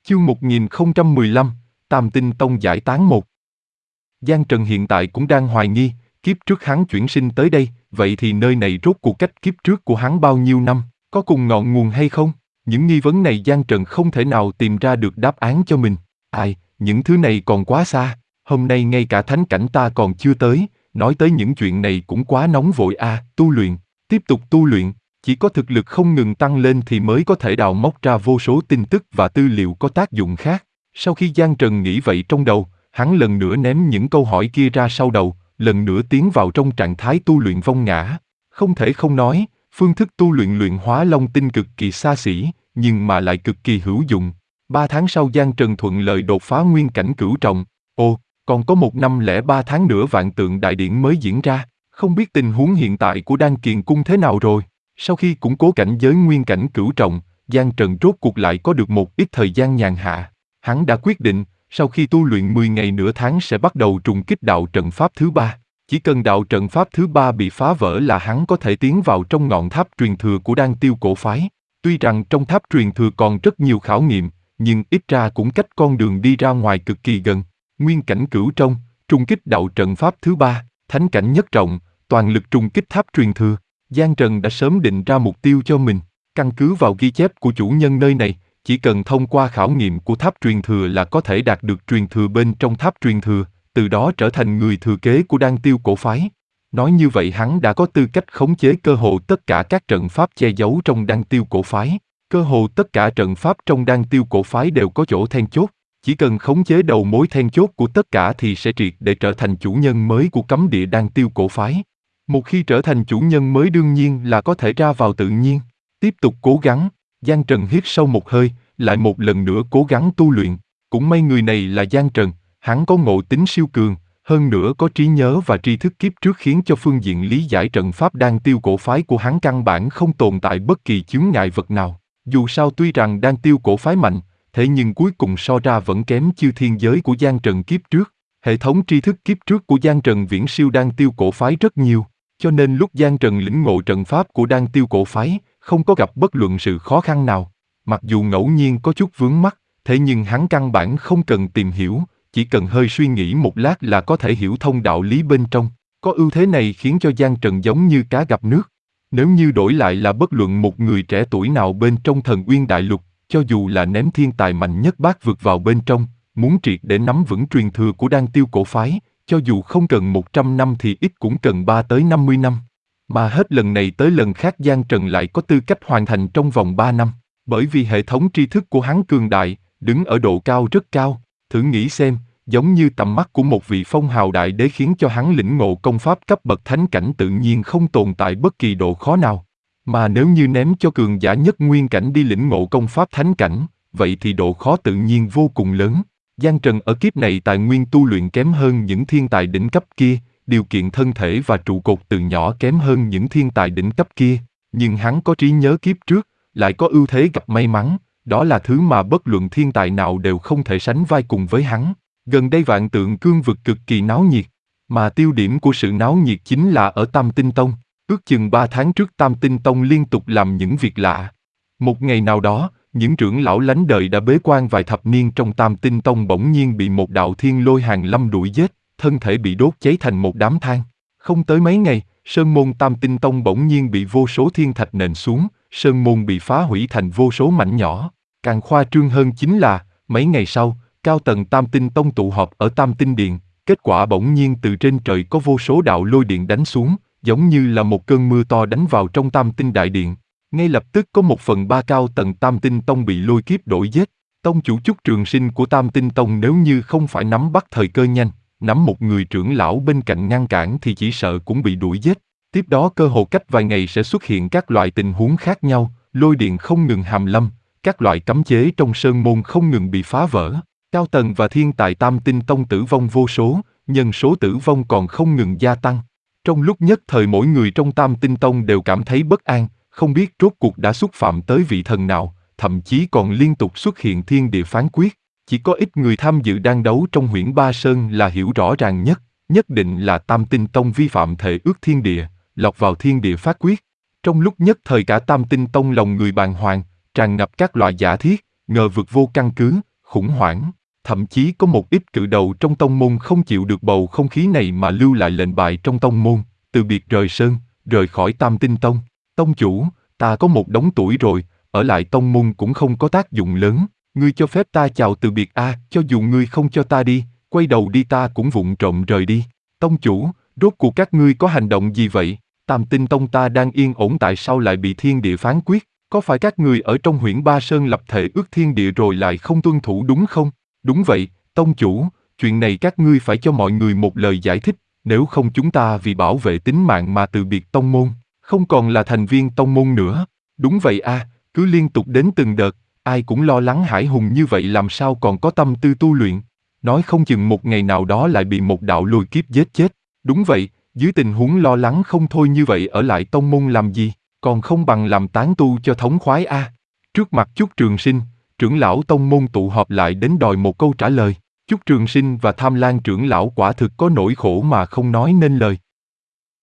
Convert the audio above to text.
Chương 1015, Tam Tinh Tông giải tán 1. Giang Trần hiện tại cũng đang hoài nghi, kiếp trước hắn chuyển sinh tới đây, vậy thì nơi này rốt cuộc cách kiếp trước của hắn bao nhiêu năm, có cùng ngọn nguồn hay không? Những nghi vấn này Giang Trần không thể nào tìm ra được đáp án cho mình. Những thứ này còn quá xa, hôm nay ngay cả thánh cảnh ta còn chưa tới, nói tới những chuyện này cũng quá nóng vội tu luyện, tiếp tục tu luyện, chỉ có thực lực không ngừng tăng lên thì mới có thể đào móc ra vô số tin tức và tư liệu có tác dụng khác. Sau khi Giang Trần nghĩ vậy trong đầu, hắn lần nữa ném những câu hỏi kia ra sau đầu, lần nữa tiến vào trong trạng thái tu luyện vong ngã. Không thể không nói, phương thức tu luyện luyện hóa long tinh cực kỳ xa xỉ, nhưng mà lại cực kỳ hữu dụng. 3 tháng sau Giang Trần thuận lợi đột phá nguyên cảnh cửu trọng. Còn có 1 năm lẻ 3 tháng nữa Vạn Tượng Đại Điển mới diễn ra, không biết tình huống hiện tại của Đan Kiền Cung thế nào rồi. Sau khi củng cố cảnh giới nguyên cảnh cửu trọng, Giang Trần rốt cuộc lại có được một ít thời gian nhàn hạ. Hắn đã quyết định, sau khi tu luyện 10 ngày nửa tháng sẽ bắt đầu trùng kích đạo trận pháp thứ 3. Chỉ cần đạo trận pháp thứ 3 bị phá vỡ là hắn có thể tiến vào trong ngọn tháp truyền thừa của Đan Tiêu cổ phái. Tuy rằng trong tháp truyền thừa còn rất nhiều khảo nghiệm, nhưng ít ra cũng cách con đường đi ra ngoài cực kỳ gần. Nguyên cảnh cửu trọng, trùng kích đạo trận pháp thứ 3, thánh cảnh nhất trọng, toàn lực trùng kích tháp truyền thừa. Giang Trần đã sớm định ra mục tiêu cho mình, căn cứ vào ghi chép của chủ nhân nơi này, chỉ cần thông qua khảo nghiệm của tháp truyền thừa là có thể đạt được truyền thừa bên trong tháp truyền thừa, từ đó trở thành người thừa kế của Đan Tiêu cổ phái. Nói như vậy hắn đã có tư cách khống chế cơ hồ tất cả các trận pháp che giấu trong Đan Tiêu cổ phái. Cơ hồ tất cả trận pháp trong Đan Tiêu cổ phái đều có chỗ then chốt, chỉ cần khống chế đầu mối then chốt của tất cả thì sẽ triệt để trở thành chủ nhân mới của cấm địa Đan Tiêu cổ phái. Một khi trở thành chủ nhân mới đương nhiên là có thể ra vào tự nhiên. Tiếp tục cố gắng, Giang Trần hít sâu một hơi, lại một lần nữa cố gắng tu luyện. Cũng may người này là Giang Trần, hắn có ngộ tính siêu cường, hơn nữa có trí nhớ và tri thức kiếp trước khiến cho phương diện lý giải trận pháp Đan Tiêu cổ phái của hắn căn bản không tồn tại bất kỳ chướng ngại vật nào. Dù sao tuy rằng Đan Tiêu cổ phái mạnh, thế nhưng cuối cùng so ra vẫn kém chư thiên giới của Giang Trần kiếp trước. Hệ thống tri thức kiếp trước của Giang Trần viễn siêu Đan Tiêu cổ phái rất nhiều. Cho nên lúc Giang Trần lĩnh ngộ trận pháp của Đan Tiêu cổ phái, không có gặp bất luận sự khó khăn nào. Mặc dù ngẫu nhiên có chút vướng mắc, thế nhưng hắn căn bản không cần tìm hiểu, chỉ cần hơi suy nghĩ một lát là có thể hiểu thông đạo lý bên trong. Có ưu thế này khiến cho Giang Trần giống như cá gặp nước. Nếu như đổi lại là bất luận một người trẻ tuổi nào bên trong Thần Uyên Đại Lục, cho dù là ném thiên tài mạnh nhất bát vượt vào bên trong, muốn triệt để nắm vững truyền thừa của Đan Tiêu cổ phái, cho dù không cần 100 năm thì ít cũng cần 3 tới 50 năm. Mà hết lần này tới lần khác Giang Trần lại có tư cách hoàn thành trong vòng 3 năm. Bởi vì hệ thống tri thức của hắn cường đại, đứng ở độ cao rất cao. Thử nghĩ xem, giống như tầm mắt của một vị phong hào đại đế khiến cho hắn lĩnh ngộ công pháp cấp bậc thánh cảnh tự nhiên không tồn tại bất kỳ độ khó nào. Mà nếu như ném cho cường giả nhất nguyên cảnh đi lĩnh ngộ công pháp thánh cảnh, vậy thì độ khó tự nhiên vô cùng lớn. Giang Trần ở kiếp này tài nguyên tu luyện kém hơn những thiên tài đỉnh cấp kia, điều kiện thân thể và trụ cột từ nhỏ kém hơn những thiên tài đỉnh cấp kia, nhưng hắn có trí nhớ kiếp trước, lại có ưu thế gặp may mắn, đó là thứ mà bất luận thiên tài nào đều không thể sánh vai cùng với hắn. Gần đây Vạn Tượng cương vực cực kỳ náo nhiệt, mà tiêu điểm của sự náo nhiệt chính là ở Tam Tinh Tông. Ước chừng 3 tháng trước Tam Tinh Tông liên tục làm những việc lạ. Một ngày nào đó, những trưởng lão lánh đời đã bế quan vài thập niên trong Tam Tinh Tông bỗng nhiên bị một đạo thiên lôi hàng lâm đuổi giết, thân thể bị đốt cháy thành một đám than. Không tới mấy ngày, sơn môn Tam Tinh Tông bỗng nhiên bị vô số thiên thạch nện xuống, sơn môn bị phá hủy thành vô số mảnh nhỏ. Càng khoa trương hơn chính là, mấy ngày sau, cao tầng Tam Tinh Tông tụ họp ở Tam Tinh Điện, kết quả bỗng nhiên từ trên trời có vô số đạo lôi điện đánh xuống, giống như là một cơn mưa to đánh vào trong Tam Tinh Đại Điện. Ngay lập tức có 1/3 cao tầng Tam Tinh Tông bị lôi kiếp đuổi giết. Tông chủ Chúc Trường Sinh của Tam Tinh Tông nếu như không phải nắm bắt thời cơ nhanh, nắm một người trưởng lão bên cạnh ngăn cản thì chỉ sợ cũng bị đuổi giết. Tiếp đó cơ hồ cách vài ngày sẽ xuất hiện các loại tình huống khác nhau, lôi điện không ngừng hàm lâm, các loại cấm chế trong sơn môn không ngừng bị phá vỡ. Cao tầng và thiên tài Tam Tinh Tông tử vong vô số, nhân số tử vong còn không ngừng gia tăng. Trong lúc nhất thời mỗi người trong Tam Tinh Tông đều cảm thấy bất an, không biết rốt cuộc đã xúc phạm tới vị thần nào, thậm chí còn liên tục xuất hiện thiên địa phán quyết. Chỉ có ít người tham dự đang đấu trong Huyễn Ba Sơn là hiểu rõ ràng nhất, nhất định là Tam Tinh Tông vi phạm thệ ước thiên địa, lọt vào thiên địa phát quyết. Trong lúc nhất thời cả Tam Tinh Tông lòng người bàng hoàng, tràn ngập các loại giả thiết, ngờ vực vô căn cứ, khủng hoảng. Thậm chí có một ít cự đầu trong tông môn không chịu được bầu không khí này mà lưu lại lệnh bài trong tông môn, từ biệt rời sơn, rời khỏi Tam Tinh Tông. Tông chủ, ta có một đống tuổi rồi, ở lại tông môn cũng không có tác dụng lớn. Ngươi cho phép ta chào từ biệt cho dù ngươi không cho ta đi, quay đầu đi ta cũng vụng trộm rời đi. Tông chủ, rốt cuộc các ngươi có hành động gì vậy? Tam Tinh Tông ta đang yên ổn tại sao lại bị thiên địa phán quyết? Có phải các người ở trong Huyễn Ba Sơn lập thể ước thiên địa rồi lại không tuân thủ đúng không? Đúng vậy, tông chủ, chuyện này các ngươi phải cho mọi người một lời giải thích, nếu không chúng ta vì bảo vệ tính mạng mà từ biệt tông môn, không còn là thành viên tông môn nữa. Đúng vậy cứ liên tục đến từng đợt, ai cũng lo lắng Hải Hùng như vậy làm sao còn có tâm tư tu luyện. Nói không chừng một ngày nào đó lại bị một đạo lôi kiếp giết chết. Đúng vậy, dưới tình huống lo lắng không thôi như vậy ở lại tông môn làm gì, còn không bằng làm tán tu cho thống khoái Trước mặt Chúc Trường Sinh, trưởng lão tông môn tụ họp lại đến đòi một câu trả lời. Chúc Trường Sinh và Tham Lang trưởng lão quả thực có nỗi khổ mà không nói nên lời.